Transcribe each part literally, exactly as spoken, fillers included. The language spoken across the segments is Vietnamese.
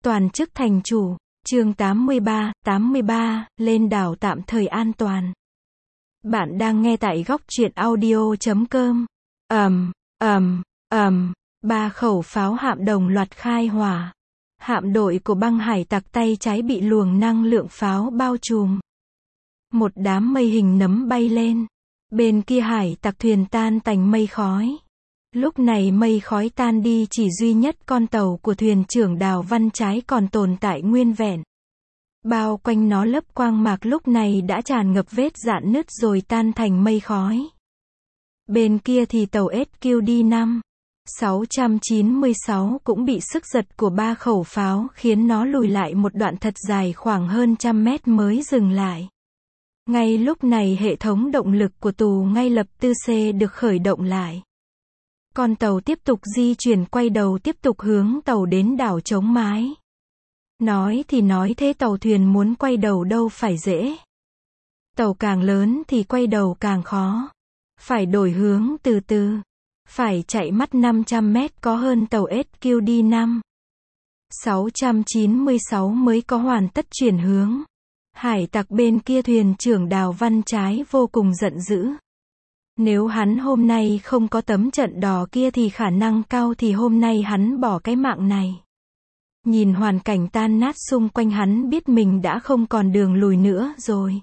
Toàn chức thành chủ, chương tám mươi ba, tám mươi ba, lên đảo tạm thời an toàn. Bạn đang nghe tại góc truyện audio chấm com. Ầm, ầm, ầm, ba khẩu pháo hạm đồng loạt khai hỏa. Hạm đội của băng hải tặc tay trái bị luồng năng lượng pháo bao trùm. Một đám mây hình nấm bay lên. Bên kia hải tặc thuyền tan tành mây khói. Lúc này mây khói tan đi, chỉ duy nhất con tàu của thuyền trưởng Đào Văn Trái còn tồn tại nguyên vẹn. Bao quanh nó lớp quang mạc lúc này đã tràn ngập vết rạn nứt rồi tan thành mây khói. Bên kia thì tàu ét quy đê năm sáu chín sáu cũng bị sức giật của ba khẩu pháo khiến nó lùi lại một đoạn thật dài khoảng hơn trăm mét mới dừng lại. Ngay lúc này hệ thống động lực của tù ngay lập tức được khởi động lại. Con tàu tiếp tục di chuyển, quay đầu tiếp tục hướng tàu đến đảo chống mái. Nói thì nói thế, tàu thuyền muốn quay đầu đâu phải dễ. Tàu càng lớn thì quay đầu càng khó. Phải đổi hướng từ từ. Phải chạy mất năm trăm mét có hơn tàu ét quy đê năm sáu chín sáu mới có hoàn tất chuyển hướng. Hải tặc bên kia thuyền trưởng Đào Văn Trái vô cùng giận dữ. Nếu hắn hôm nay không có tấm trận đỏ kia thì khả năng cao thì hôm nay hắn bỏ cái mạng này. Nhìn hoàn cảnh tan nát xung quanh hắn biết mình đã không còn đường lùi nữa rồi.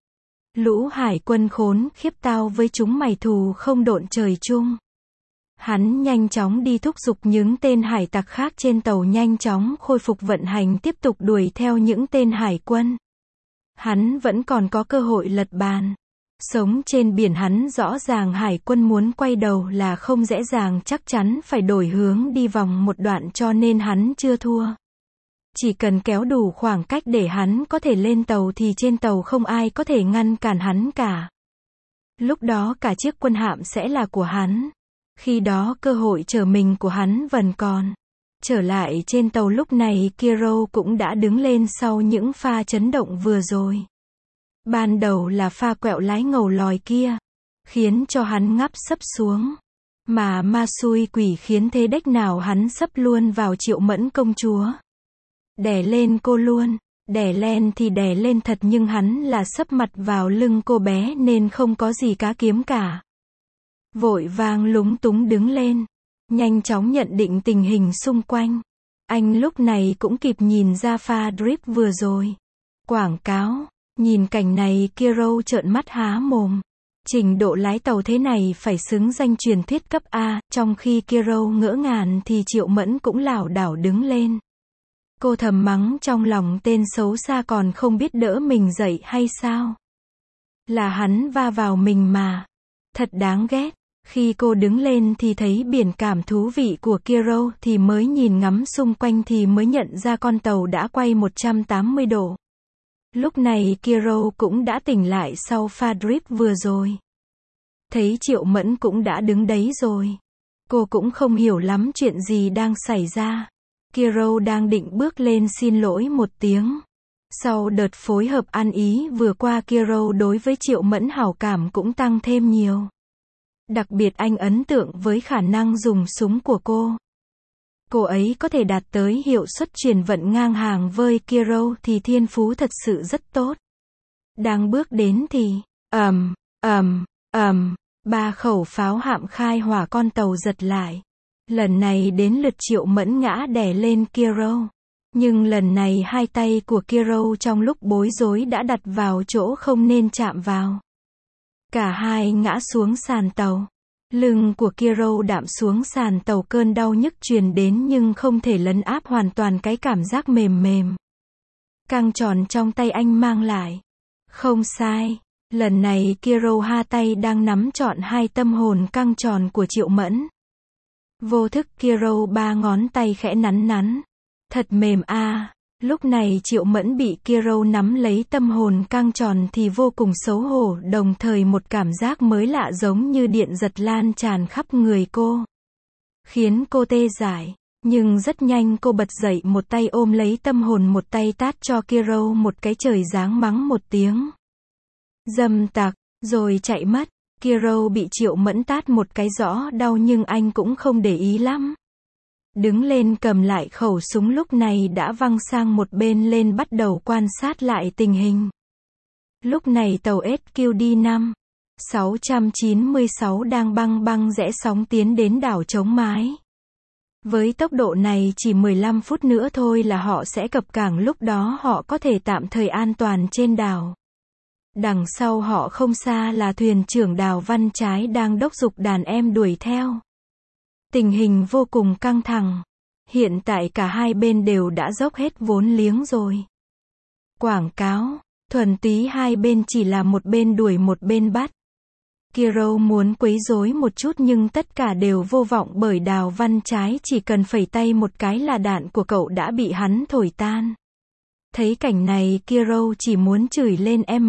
Lũ hải quân khốn khiếp, tao với chúng mày thù không độn trời chung. Hắn nhanh chóng đi thúc giục những tên hải tặc khác trên tàu nhanh chóng khôi phục vận hành, tiếp tục đuổi theo những tên hải quân. Hắn vẫn còn có cơ hội lật bàn. Sống trên biển hắn rõ ràng hải quân muốn quay đầu là không dễ dàng, chắc chắn phải đổi hướng đi vòng một đoạn, cho nên hắn chưa thua. Chỉ cần kéo đủ khoảng cách để hắn có thể lên tàu thì trên tàu không ai có thể ngăn cản hắn cả. Lúc đó cả chiếc quân hạm sẽ là của hắn. Khi đó cơ hội trở mình của hắn vẫn còn. Trở lại trên tàu lúc này Kiro cũng đã đứng lên sau những pha chấn động vừa rồi. Ban đầu là pha quẹo lái ngầu lòi kia, khiến cho hắn ngáp sấp xuống. Mà ma xui quỷ khiến thế đếch nào hắn sấp luôn vào Triệu Mẫn công chúa. Đè lên cô luôn, đè lên thì đè lên thật nhưng hắn là sấp mặt vào lưng cô bé nên không có gì cá kiếm cả. Vội vàng lúng túng đứng lên, nhanh chóng nhận định tình hình xung quanh. Anh lúc này cũng kịp nhìn ra pha drip vừa rồi. Quảng cáo. Nhìn cảnh này Kiro trợn mắt há mồm. Trình độ lái tàu thế này phải xứng danh truyền thuyết cấp A. Trong khi Kiro ngỡ ngàng thì Triệu Mẫn cũng lảo đảo đứng lên. Cô thầm mắng trong lòng, tên xấu xa còn không biết đỡ mình dậy hay sao? Là hắn va vào mình mà. Thật đáng ghét. Khi cô đứng lên thì thấy biển cảm thú vị của Kiro, thì mới nhìn ngắm xung quanh thì mới nhận ra con tàu đã quay một trăm tám mươi độ. Lúc này Kiro cũng đã tỉnh lại sau pha drip vừa rồi. Thấy Triệu Mẫn cũng đã đứng đấy rồi. Cô cũng không hiểu lắm chuyện gì đang xảy ra. Kiro đang định bước lên xin lỗi một tiếng. Sau đợt phối hợp ăn ý vừa qua, Kiro đối với Triệu Mẫn hảo cảm cũng tăng thêm nhiều. Đặc biệt anh ấn tượng với khả năng dùng súng của cô. Cô ấy có thể đạt tới hiệu suất truyền vận ngang hàng với Kiro thì thiên phú thật sự rất tốt. Đang bước đến thì, ầm, ầm, ầm, ba khẩu pháo hạm khai hỏa, con tàu giật lại. Lần này đến lượt Triệu Mẫn ngã đè lên Kiro. Nhưng lần này hai tay của Kiro trong lúc bối rối đã đặt vào chỗ không nên chạm vào. Cả hai ngã xuống sàn tàu. Lưng của Kiro đạm xuống sàn tàu, cơn đau nhức truyền đến nhưng không thể lấn áp hoàn toàn cái cảm giác mềm mềm. Căng tròn trong tay anh mang lại. Không sai. Lần này Kiro hai tay đang nắm trọn hai tâm hồn căng tròn của Triệu Mẫn. Vô thức Kiro ba ngón tay khẽ nắn nắn. Thật mềm a. À. Lúc này Triệu Mẫn bị Kiro nắm lấy tâm hồn căng tròn thì vô cùng xấu hổ, đồng thời một cảm giác mới lạ giống như điện giật lan tràn khắp người cô. Khiến cô tê dại, nhưng rất nhanh cô bật dậy, một tay ôm lấy tâm hồn, một tay tát cho Kiro một cái, trời giáng mắng một tiếng. Dâm tặc, rồi chạy mất. Kiro bị Triệu Mẫn tát một cái rõ đau nhưng anh cũng không để ý lắm. đứng lên cầm lại khẩu súng lúc này đã văng sang một bên lên bắt đầu quan sát lại tình hình. Lúc này tàu ét quy đê năm sáu chín sáu đang băng băng rẽ sóng tiến đến đảo Chống Mái. Với tốc độ này chỉ mười lăm phút nữa thôi là họ sẽ cập cảng, lúc đó họ có thể tạm thời an toàn trên đảo. Đằng sau họ không xa là thuyền trưởng Đào Văn Trái đang đốc giục đàn em đuổi theo. Tình hình vô cùng căng thẳng. Hiện tại cả hai bên đều đã dốc hết vốn liếng rồi. Quảng cáo, thuần túy hai bên chỉ là một bên đuổi một bên bắt. Kiro muốn quấy rối một chút nhưng tất cả đều vô vọng bởi Đào Văn Trái chỉ cần phẩy tay một cái là đạn của cậu đã bị hắn thổi tan. Thấy cảnh này Kiro chỉ muốn chửi lên em.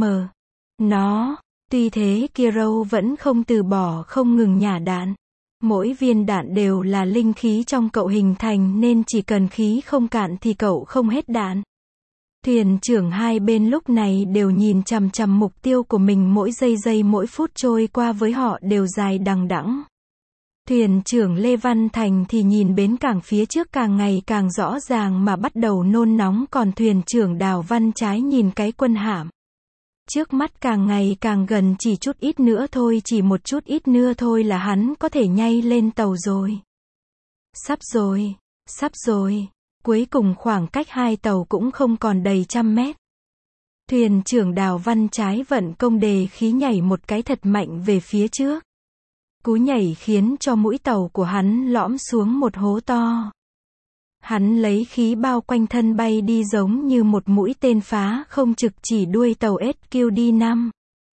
Nó, tuy thế Kiro vẫn không từ bỏ, không ngừng nhả đạn. Mỗi viên đạn đều là linh khí trong cậu hình thành nên chỉ cần khí không cạn thì cậu không hết đạn. Thuyền trưởng hai bên lúc này đều nhìn chằm chằm mục tiêu của mình, mỗi giây giây mỗi phút trôi qua với họ đều dài đằng đẵng. Thuyền trưởng Lê Văn Thành thì nhìn bến cảng phía trước càng ngày càng rõ ràng mà bắt đầu nôn nóng, còn thuyền trưởng Đào Văn Trái nhìn cái quân hạm trước mắt càng ngày càng gần, chỉ chút ít nữa thôi, chỉ một chút ít nữa thôi là hắn có thể nhảy lên tàu rồi. Sắp rồi, sắp rồi. Cuối cùng khoảng cách hai tàu cũng không còn đầy trăm mét. Thuyền trưởng Đào Văn Trái vận công đề khí nhảy một cái thật mạnh về phía trước. Cú nhảy khiến cho mũi tàu của hắn lõm xuống một hố to. Hắn lấy khí bao quanh thân bay đi giống như một mũi tên phá không trực chỉ đuôi tàu ét quy đê năm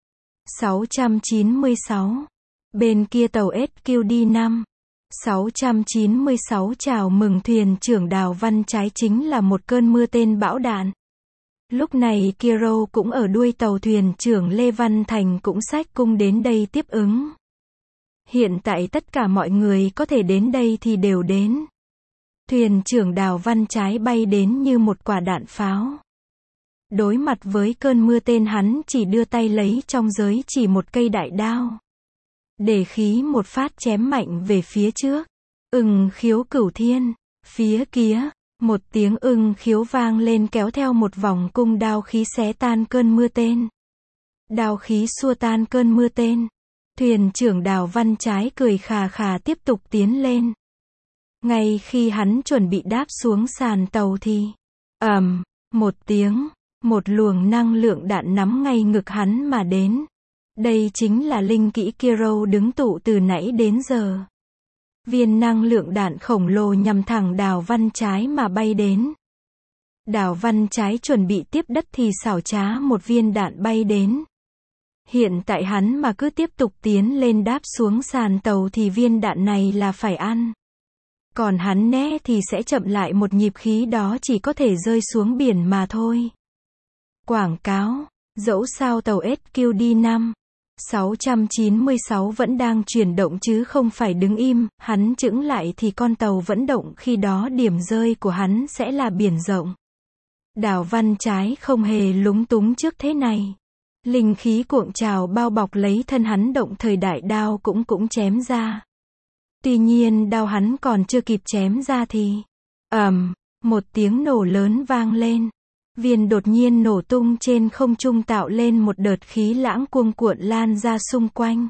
sáu chín sáu. Bên kia tàu ét quy đê năm sáu chín sáu chào mừng thuyền trưởng Đào Văn Trái chính là một cơn mưa tên bão đạn. Lúc này Kiro cũng ở đuôi tàu, thuyền trưởng Lê Văn Thành cũng xách cung đến đây tiếp ứng. Hiện tại tất cả mọi người có thể đến đây thì đều đến. Thuyền trưởng Đào Văn Trái bay đến như một quả đạn pháo. Đối mặt với cơn mưa tên hắn chỉ đưa tay lấy trong giới chỉ một cây đại đao. Để khí một phát chém mạnh về phía trước. Ưng khiếu cửu thiên. Phía kia, một tiếng ưng khiếu vang lên kéo theo một vòng cung đao khí xé tan cơn mưa tên. Đao khí xua tan cơn mưa tên. Thuyền trưởng Đào Văn Trái cười khà khà tiếp tục tiến lên. Ngay khi hắn chuẩn bị đáp xuống sàn tàu thì ầm, um, một tiếng, một luồng năng lượng đạn nắm ngay ngực hắn mà đến. Đây chính là linh kỹ Kiro đứng tụ từ nãy đến giờ. Viên năng lượng đạn khổng lồ nhằm thẳng Đào Văn Trái mà bay đến. Đào Văn Trái chuẩn bị tiếp đất thì xảo trá một viên đạn bay đến. Hiện tại hắn mà cứ tiếp tục tiến lên đáp xuống sàn tàu thì viên đạn này là phải ăn. Còn hắn né thì sẽ chậm lại một nhịp, khí đó chỉ có thể rơi xuống biển mà thôi. Quảng cáo, dẫu sao tàu ét quy đê năm sáu chín sáu vẫn đang chuyển động chứ không phải đứng im, hắn chững lại thì con tàu vẫn động, khi đó điểm rơi của hắn sẽ là biển rộng. Đào Văn Trái không hề lúng túng trước thế này. Linh khí cuộn trào bao bọc lấy thân hắn, động thời đại đao cũng cũng chém ra. Tuy nhiên đao hắn còn chưa kịp chém ra thì ầm, um, một tiếng nổ lớn vang lên. Viên đột nhiên nổ tung trên không trung tạo lên một đợt khí lãng cuông cuộn lan ra xung quanh.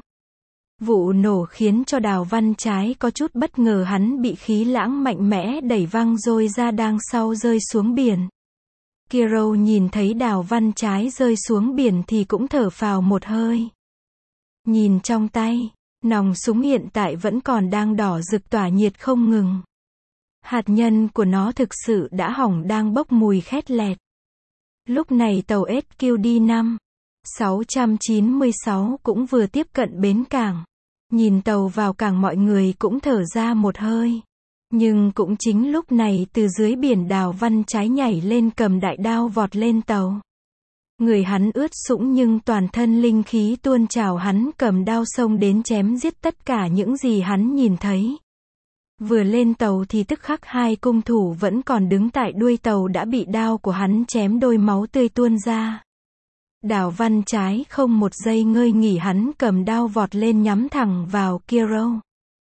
Vụ nổ khiến cho Đào Văn Trái có chút bất ngờ, hắn bị khí lãng mạnh mẽ đẩy văng rồi ra đằng sau rơi xuống biển. Kiro nhìn thấy Đào Văn Trái rơi xuống biển thì cũng thở phào một hơi. Nhìn trong tay, nòng súng hiện tại vẫn còn đang đỏ rực tỏa nhiệt không ngừng. Hạt nhân của nó thực sự đã hỏng, đang bốc mùi khét lẹt. Lúc này tàu ét quy đê năm sáu chín sáu cũng vừa tiếp cận bến cảng. Nhìn tàu vào cảng mọi người cũng thở ra một hơi. Nhưng cũng chính lúc này từ dưới biển Đào Văn Trái nhảy lên cầm đại đao vọt lên tàu. Người hắn ướt sũng nhưng toàn thân linh khí tuôn trào, hắn cầm đao xông đến chém giết tất cả những gì hắn nhìn thấy. Vừa lên tàu thì tức khắc hai cung thủ vẫn còn đứng tại đuôi tàu đã bị đao của hắn chém đôi, máu tươi tuôn ra. Đào Văn Trái không một giây ngơi nghỉ, hắn cầm đao vọt lên nhắm thẳng vào Kiro.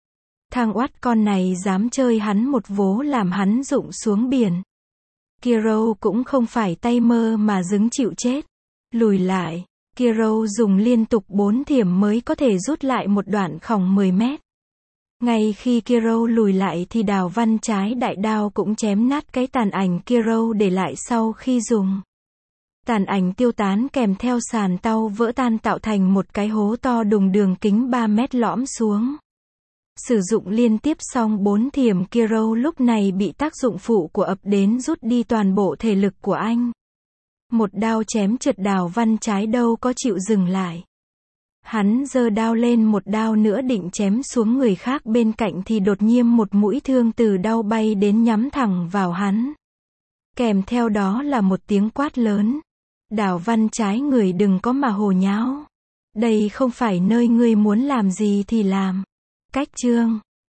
Thằng oát con này dám chơi hắn một vố làm hắn rụng xuống biển. Kiro cũng không phải tay mơ mà dứng chịu chết. Lùi lại. Kiro dùng liên tục bốn thiểm mới có thể rút lại một đoạn khổng mười mét. Ngay khi Kiro lùi lại thì Đào Văn Trái đại đao cũng chém nát cái tàn ảnh Kiro để lại sau khi dùng. Tàn ảnh tiêu tán kèm theo sàn tàu vỡ tan tạo thành một cái hố to đùng đường kính ba mét lõm xuống. Sử dụng liên tiếp xong bốn thiểm Kiro lúc này bị tác dụng phụ của ập đến rút đi toàn bộ thể lực của anh. Một đao chém trượt Đào Văn Trái đâu có chịu dừng lại. Hắn giơ đao lên một đao nữa định chém xuống người khác bên cạnh thì đột nhiên một mũi thương từ đao bay đến nhắm thẳng vào hắn. Kèm theo đó là một tiếng quát lớn. Đào Văn Trái người đừng có mà hồ nháo. Đây không phải nơi ngươi muốn làm gì thì làm. Cách chương